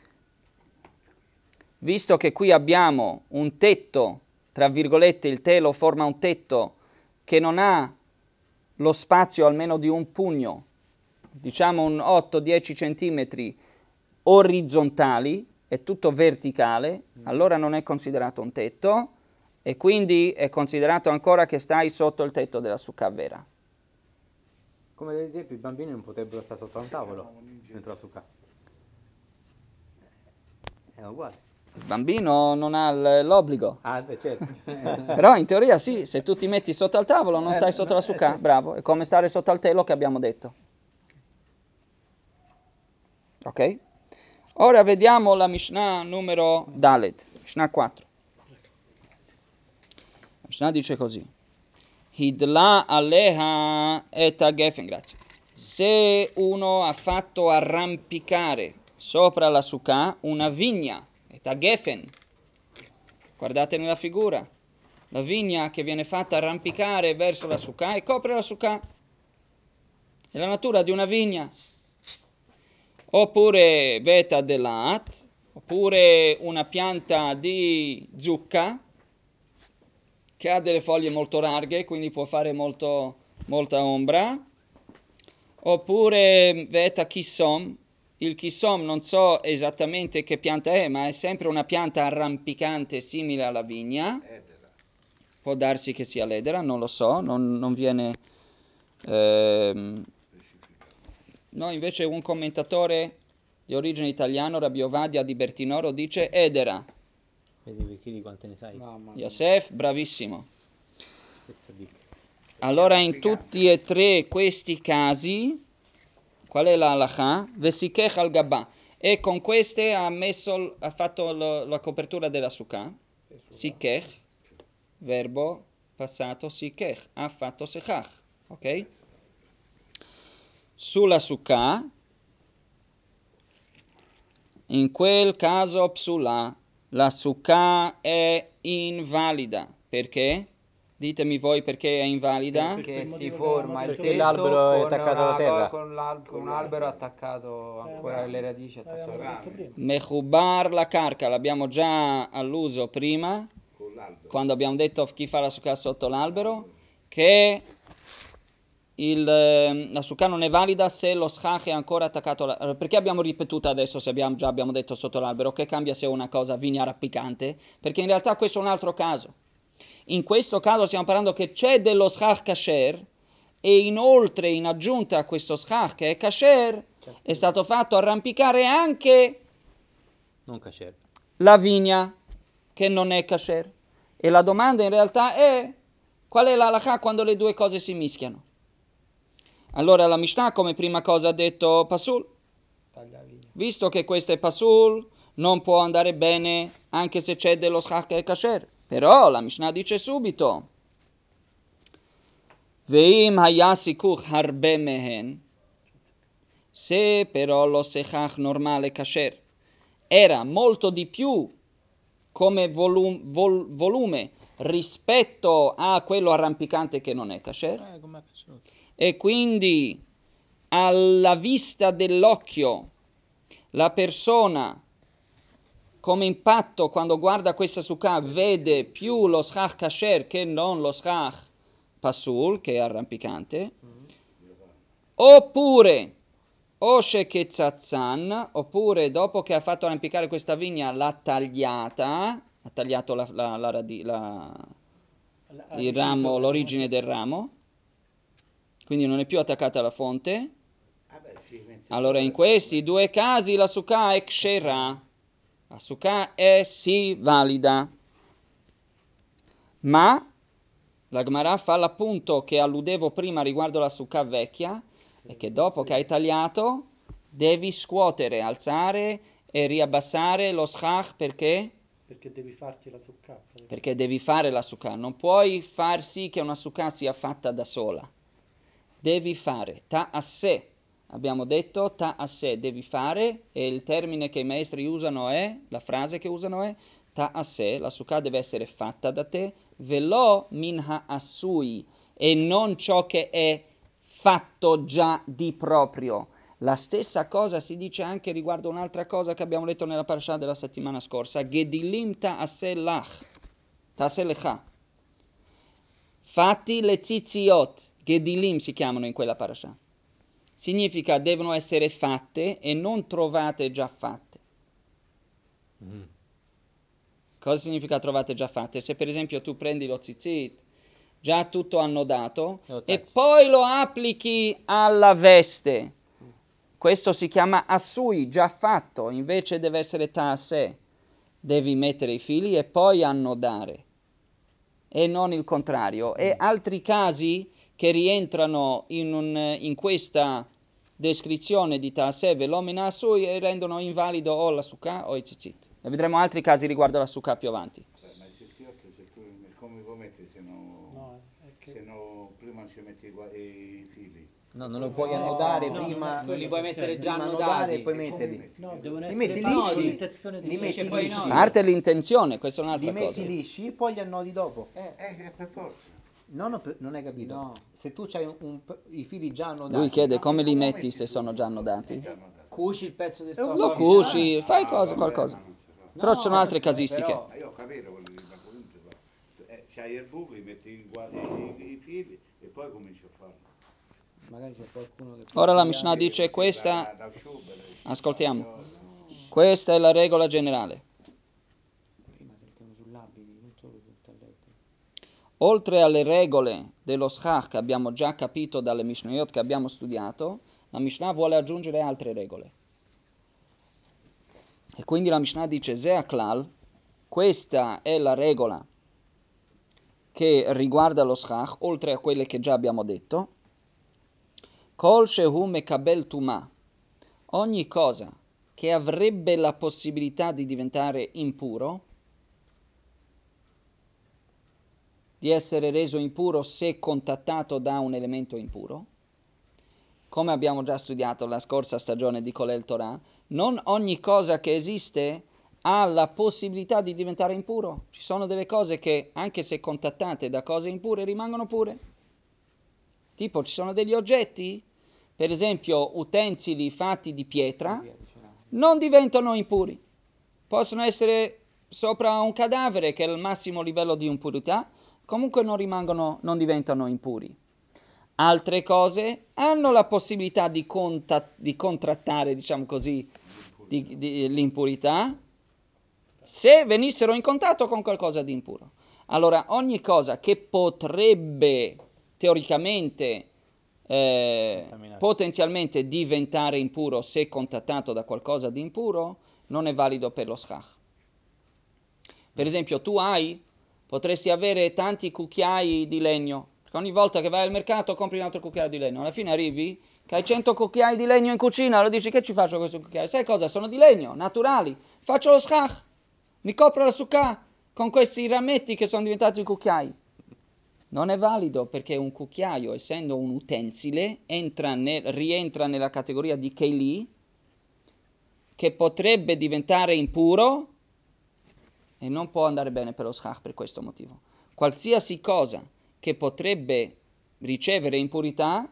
Visto che qui abbiamo un tetto, tra virgolette, il telo forma un tetto che non ha lo spazio almeno di un pugno, diciamo un otto dieci centimetri orizzontali, è tutto verticale, allora non è considerato un tetto e quindi è considerato ancora che stai sotto il tetto della sukkah vera. come ad esempio i bambini non potrebbero stare sotto a un tavolo dentro la sukkah. È uguale. Il bambino non ha l- l'obbligo, Ah, beh, certo. però in teoria sì, se tu ti metti sotto al tavolo non Eh, stai no, sotto no, la eh, sukkah, certo. bravo, è come stare sotto al telo che abbiamo detto. Ok? Ora vediamo la Mishnah numero Daled, Mishnah quattro. La Mishnah dice così: Hidla aleha et gefen, grazie. Se uno ha fatto arrampicare sopra la sukkah una vigna, et gefen, guardate nella figura, la vigna che viene fatta arrampicare verso la sukkah e copre la sukkah. È la natura di una vigna. Oppure beta delat, oppure una pianta di zucca che ha delle foglie molto larghe, quindi può fare molto, molta ombra, oppure veta chissom. Il chissom non so esattamente che pianta è, ma è sempre una pianta arrampicante simile alla vigna. Edera. Può darsi che sia l'edera, non lo so, non, non viene... Ehm... No, invece un commentatore di origine italiana, Rabbi Ovadia di Bertinoro, dice edera. Vedi perché di quante ne sai? Mamma mia. Yosef, bravissimo. Pezzo di- Allora, in tutti e tre questi casi, qual è la halakha? Vesikech al gabba. E con queste ha, messo, ha fatto lo- la copertura della sukkah. Sikech, verbo passato sikech, ha fatto sechach. Ok? Sulla sukkah, in quel caso psula, la sukkah è invalida. Perché? Ditemi voi perché è invalida. Per Perché quel si motivo che forma avevamo il detto Perché tetto l'albero è con attaccato alla una co- terra. con, l'al- con un albero attaccato ancora alle radici L'avevamo attaccate. detto prima. Mechubar la carca, l'abbiamo già alluso prima, Con l'albero. quando abbiamo detto chi fa la sukkah sotto l'albero, che il, eh, la sukkah non è valida se lo schach è ancora attaccato alla... Perché abbiamo ripetuto adesso se abbiamo, già abbiamo detto sotto l'albero? Che cambia se è una cosa vigna rampicante? Perché in realtà questo è un altro caso. In questo caso stiamo parlando che c'è dello schach kasher e inoltre in aggiunta a questo schach che è kasher è stato fatto arrampicare anche Non kasher. la vigna che non è kasher. E la domanda in realtà è qual è la halakha quando le due cose si mischiano? Allora la Mishnah come prima cosa ha detto pasul. Taglia via. Visto che questo è pasul, non può andare bene anche se c'è dello schach che è kasher. Però la Mishnah dice subito Veim hayasikuch harbe mehen, se però lo sechach normale kasher era molto di più come volum- vol- volume rispetto a quello arrampicante che non è kasher, Eh, com'è piaciuto? e quindi alla vista dell'occhio la persona come impatto quando guarda questa sukkah vede più lo schach kasher che non lo schach pasul, che è arrampicante, oppure Oshe Ketzatzan, oppure dopo che ha fatto arrampicare questa vigna l'ha tagliata, ha tagliato la, la, la, radi- la- La- ha il deciso ramo, che l'origine non- del ramo, quindi non è più attaccata alla fonte. Ah beh, ci metti Allora in sopra, questi ci due casi la sukkah è kshera, la sukkah è sì valida, ma la Gemara fa l'appunto che alludevo prima riguardo la sukkah vecchia, e che dopo che hai tagliato devi scuotere, alzare e riabbassare lo schach perché? Perché devi farti la zucca. Perché devi fare la sukkah, non puoi far sì che una sukkah sia fatta da sola, devi fare ta a sé, abbiamo detto ta a sé, devi fare, e il termine che i maestri usano è, la frase che usano è ta a sé, la sukkah deve essere fatta da te, velo minha assui, e non ciò che è fatto già di proprio. La stessa cosa si dice anche riguardo un'altra cosa che abbiamo letto nella parasha della settimana scorsa, Gedilim ta'aseh lach, ta'aseh lecha. Fatti le tzitziot, Gedilim si chiamano in quella parasha. Significa devono essere fatte e non trovate già fatte. Mm. Cosa significa trovate già fatte? Se per esempio tu prendi lo tzitzit, già tutto annodato, Lo e tacci. poi lo applichi alla veste, questo si chiama assui, già fatto, invece deve essere ta'aseh. Devi mettere i fili e poi annodare, e non il contrario. E altri casi che rientrano in, un, in questa descrizione di ta'aseh velomina assui e rendono invalido o la sukkah o i tzitzit. E vedremo altri casi riguardo la sukkah più avanti. Beh, ma i sessiotti se tu come lo metti se no, No, è che... se no prima ci metti i, gua- i fili? No, non lo No, puoi no, annodare no, prima. non non li puoi che mettere c'è. già Prima annodati. annodare e poi E come metterli. metti? No, devono Li essere metti fatti lisci, con l'intenzione di li fare. metti poi lisci. no. A parte è l'intenzione, questa è Li un'altra metti cosa. lisci e poi li annodi dopo. Eh, Eh, per forza. No, no, per- non hai capito. No. Se tu hai un, un- i fili già annodati. Lui chiede Ma come li come metti metti se tu sono già tutto? annodati. È già annodato. cuci il pezzo di È un storia. Lo po' cuci, Ah, fai vabbè, cosa, ma qualcosa. non si fa. Però ci sono No, altre sì, casistiche. però- Ma io ho capito quello lì, ma come non si fa? Eh, c'hai il buco, gli metti i, gua- i, i- i fili e poi cominci a farlo. Magari c'è qualcuno che può Ora la spiegare. Mishnah dice Così, questa, da- da sciubere, si ascoltiamo, fa, io- questa è la regola generale. Prima sentiamo sull'abiti, non solo sul talletto. Oltre alle regole dello schach che abbiamo già capito dalle Mishnayot che abbiamo studiato, la Mishnah vuole aggiungere altre regole. E quindi la Mishnah dice Zea klal, questa è la regola che riguarda lo schach, oltre a quelle che già abbiamo detto. Kol shehu mekabel tuma, ogni cosa che avrebbe la possibilità di diventare impuro, di essere reso impuro se contattato da un elemento impuro, come abbiamo già studiato la scorsa stagione di Kolel Torah, non ogni cosa che esiste ha la possibilità di diventare impuro. Ci sono delle cose che, anche se contattate da cose impure, rimangono pure. Tipo, ci sono degli oggetti, per esempio utensili fatti di pietra, non diventano impuri. Possono essere sopra un cadavere, che è il massimo livello di impurità, comunque non rimangono, non diventano impuri. Altre cose hanno la possibilità di, contat- di contrattare, diciamo così, di, di, l'impurità, se venissero in contatto con qualcosa di impuro. Allora, ogni cosa che potrebbe teoricamente, eh, potenzialmente diventare impuro se contattato da qualcosa di impuro, non è valido per lo schach. Per esempio, tu hai, potresti avere tanti cucchiai di legno, perché ogni volta che vai al mercato compri un altro cucchiaio di legno, alla fine arrivi che hai cento cucchiai di legno in cucina, allora dici che ci faccio con questi cucchiai? Sai cosa? Sono di legno, naturali, faccio lo schach, mi copro la sukkah con questi rametti che sono diventati cucchiai. Non è valido perché un cucchiaio, essendo un utensile, entra nel, rientra nella categoria di keli, che potrebbe diventare impuro e non può andare bene per lo schach per questo motivo. Qualsiasi cosa che potrebbe ricevere impurità,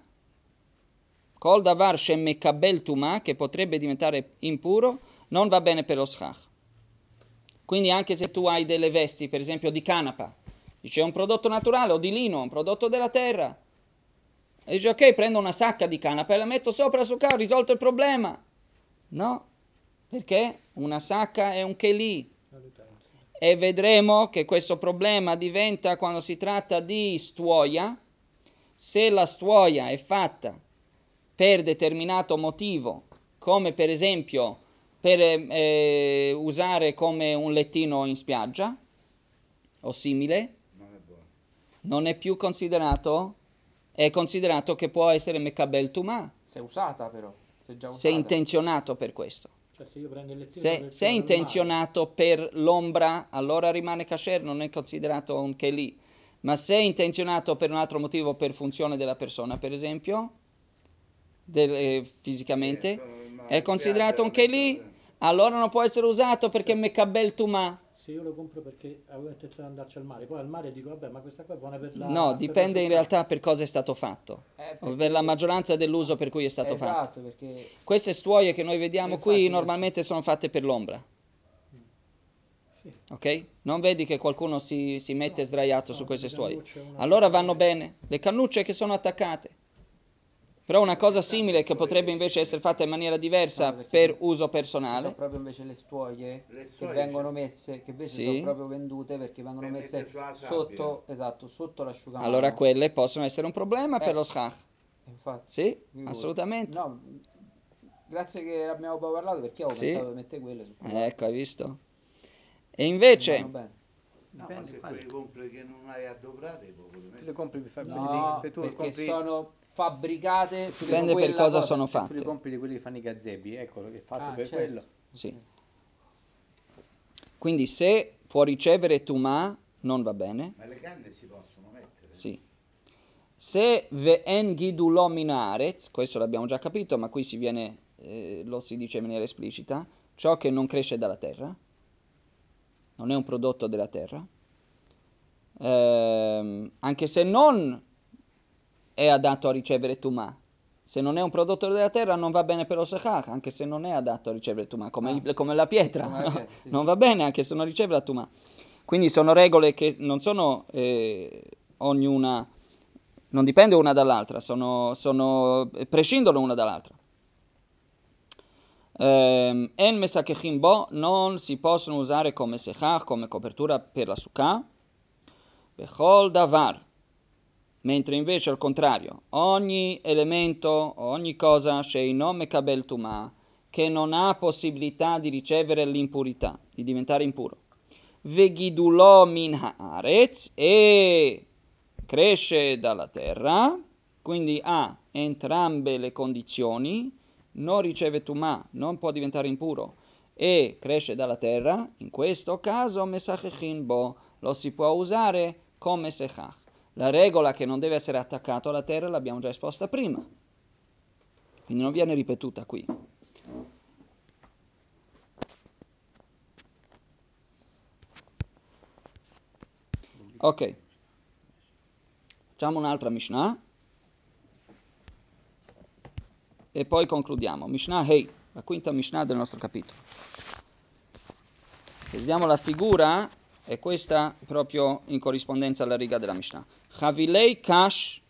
kol davar shemekabel tuma, che potrebbe diventare impuro, non va bene per lo schach. Quindi anche se tu hai delle vesti, per esempio di canapa, dice un prodotto naturale o di lino, un prodotto della terra, e dice ok, prendo una sacca di canapa e la metto sopra su carro, ho risolto il problema. No, perché una sacca è un keli. E vedremo che questo problema diventa quando si tratta di stuoia. Se la stuoia è fatta per determinato motivo, come per esempio per eh, usare come un lettino in spiaggia o simile, non è buono. non è più considerato, è considerato che può essere mekabel tumah, Se è usata però, se è già usata. se è intenzionato per questo. Cioè se io prendo il lettino Se, per se è giocare al mare, intenzionato per l'ombra, allora rimane kasher, non è considerato un keli. Ma se è intenzionato per un altro motivo, per funzione della persona, per esempio, del- eh, fisicamente, Sì, ma è in considerato un spiaggia, keli, metto- allora non può essere usato perché è mekabel tumah. se io lo compro perché avevo intenzione di andarci al mare, poi al mare dico vabbè ma questa qua è buona per la No, per la dipende in giocata. realtà per cosa è stato fatto, Eh, o per perché- la maggioranza dell'uso per cui è stato fatto. Esatto, perché Queste stuoie che noi vediamo Infatti, qui questo- normalmente sono fatte per l'ombra. Sì. Ok? Non vedi che qualcuno si, si mette No, sdraiato no, su queste delle stuoie. cannucce, una Allora attaccata. vanno bene. Le cannucce che sono attaccate. Però una cosa simile che potrebbe invece essere fatta in maniera diversa No, perché per ci- uso ci sono personale. proprio invece le stuoie Le che stuoie vengono ci- messe, che invece Sì. sono proprio vendute perché vengono Per messe mettere sulla sotto, sabbia. esatto, sotto l'asciugamano. Allora quelle possono essere un problema per Eh. lo schach. Infatti, Sì, figurati. assolutamente. No, grazie che abbiamo poi parlato perché avevo Sì. pensato di mettere quelle su quelle Ecco, hai visto? E vanno invece, bene. No, ma Dipende se tu quali. li compri che non hai addobrati, puoi pure Tu le mettere. compri per fare No, quelli di, tu perché compri, sono fabbricate su dipende per quella cosa sono se tu li fatte. compri di quelli che fanno i gazebi, eccolo che è fatto Ah, per certo. quello. Sì. Quindi se può ricevere tumah, non va bene. Ma le canne si possono mettere? Sì. Se ve'en gidulo min haaretz, questo l'abbiamo già capito, ma qui si viene, eh, lo si dice in maniera esplicita, ciò che non cresce dalla terra, non è un prodotto della terra, ehm, anche se non è adatto a ricevere tumah, Se non è un prodotto della terra non va bene per lo sechach, anche se non è adatto a ricevere Tumah, come, ah. come la pietra, come la pietra sì. Non va bene anche se non riceve la Tumah. Quindi sono regole che non sono eh, ognuna, non dipende una dall'altra, sono, sono prescindono una dall'altra. En mesakechim bo non si possono usare come sechach, come copertura per la sukkah, bechol davar. Mentre invece al contrario, ogni elemento, ogni cosa, sheino mekabel tumah, che non ha possibilità di ricevere l'impurità, di diventare impuro, vegidulo min haaretz, e cresce dalla terra, quindi ha entrambe le condizioni, non riceve tumah, non può diventare impuro, e cresce dalla terra, in questo caso mesachechin bo, lo si può usare come sechach. La regola che non deve essere attaccato alla terra l'abbiamo già esposta prima, quindi non viene ripetuta qui. Ok, facciamo un'altra Mishnah e poi concludiamo. Mishnah Hei, la quinta Mishnah del nostro capitolo. Vediamo la figura, e questa proprio in corrispondenza alla riga della Mishnah. Chavilei kash,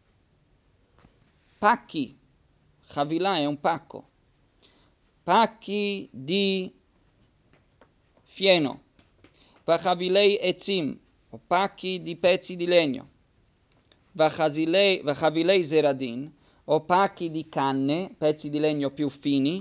pacchi. Chavilà è un pacco. Pacchi di fieno. Vachavilei etzim, o pacchi di pezzi di legno. Vachavilei zeradin, o pacchi di canne, pezzi di legno più fini,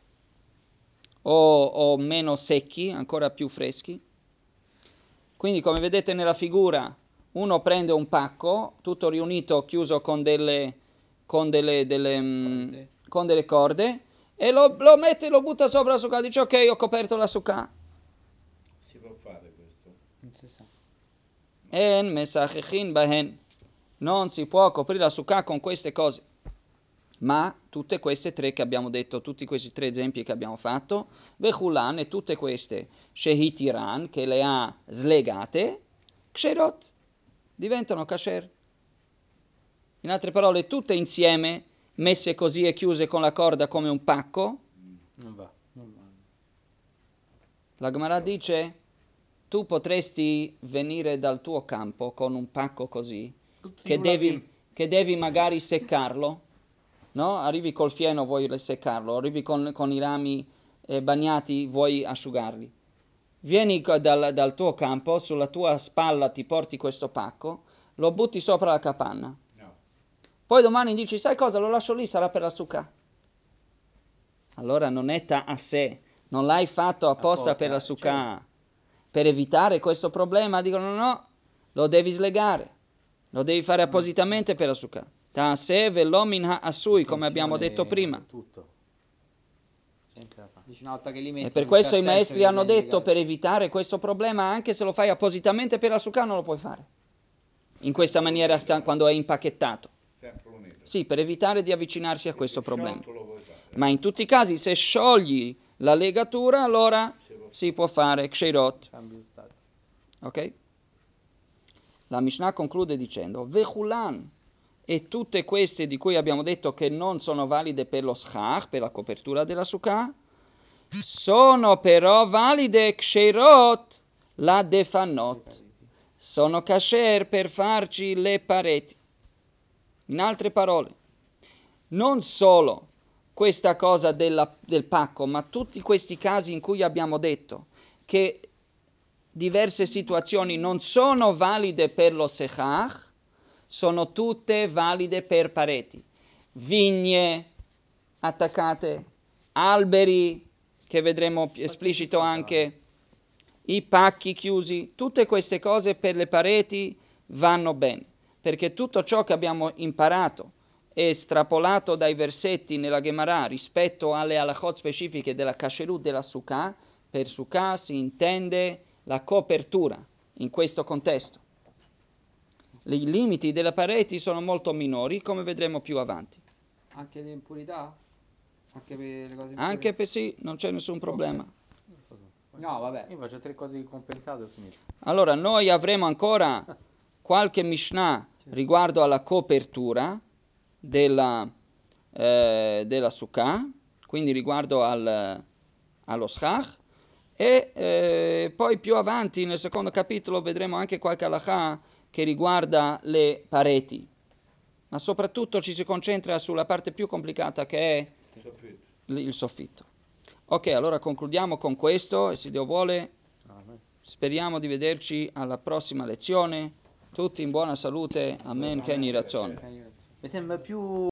o, o meno secchi, ancora più freschi. Quindi come vedete nella figura, uno prende un pacco, tutto riunito, chiuso con delle, con delle, delle, mh, con delle corde, e lo, lo mette e lo butta sopra la sukkah, dice ok, ho coperto la sukkah. Si può fare questo? Non si sa. En mesachechin bahen. Non si può coprire la sukkah con queste cose. Ma tutte queste tre che abbiamo detto, tutti questi tre esempi che abbiamo fatto, Vechulan e tutte queste Shehitiran che le ha slegate, Ksherot, diventano kasher. In altre parole, tutte insieme, messe così e chiuse con la corda come un pacco, Non va. Non va. la Gemara dice, tu potresti venire dal tuo campo con un pacco così, Tutti che sulla devi, pim- che devi magari seccarlo, no? Arrivi col fieno, vuoi seccarlo, arrivi con, con i rami eh, bagnati, vuoi asciugarli. Vieni co- dal, dal tuo campo, sulla tua spalla ti porti questo pacco, lo butti sopra la capanna. No. Poi domani dici, sai cosa, lo lascio lì, sarà per la sukkah. Allora non è ta a sé, non l'hai fatto apposta, Apposta, per la certo. sukkah. Per evitare questo problema dicono no, lo devi slegare, lo devi fare appositamente per la sukkah. Ta se velomin ha asui, come abbiamo detto prima. Tutto. Niente da fare. Dici una volta che li metti E per sul questo i cassetto maestri li hanno devi detto, legare. per evitare questo problema, anche se lo fai appositamente per la sukkah non lo puoi fare. In questa maniera, sa- quando è impacchettato. Sempre unito. Sì, per evitare di avvicinarsi a E questo se problema. sciolto lo puoi fare. Ma in tutti i casi, se sciogli la legatura, allora Si può si può fare ksheirot. Cambio di stato. Ok? La Mishnah conclude dicendo, Vechulan, e tutte queste di cui abbiamo detto che non sono valide per lo schach, per la copertura della sukkah, sono però valide ksheirot la defanot. Sono kasher per farci le pareti. In altre parole, non solo questa cosa della, del pacco, ma tutti questi casi in cui abbiamo detto che diverse situazioni non sono valide per lo sechach, sono tutte valide per pareti. Vigne attaccate, alberi, che vedremo più esplicito anche, i pacchi chiusi, tutte queste cose per le pareti vanno bene, perché tutto ciò che abbiamo imparato e estrapolato dai versetti nella Gemara rispetto alle halachot specifiche della kasherut della sukkah, per sukkah si intende la copertura in questo contesto. I limiti delle pareti sono molto minori, come vedremo più avanti. Anche le impurità? Anche per le cose impure? Anche per sì, non c'è nessun problema. No, vabbè. Io faccio tre cose compensate e ho finito. Allora, noi avremo ancora qualche Mishnah riguardo alla copertura della, eh, della Sukkah, quindi riguardo al, allo schach, e eh, poi più avanti nel secondo capitolo vedremo anche qualche halakha che riguarda le pareti, ma soprattutto ci si concentra sulla parte più complicata che è Soffitto. l- il soffitto. Ok, allora concludiamo con questo e se Dio vuole speriamo di vederci alla prossima lezione. Tutti in buona salute. Amen. Ken Yiratzon. Mi sembra più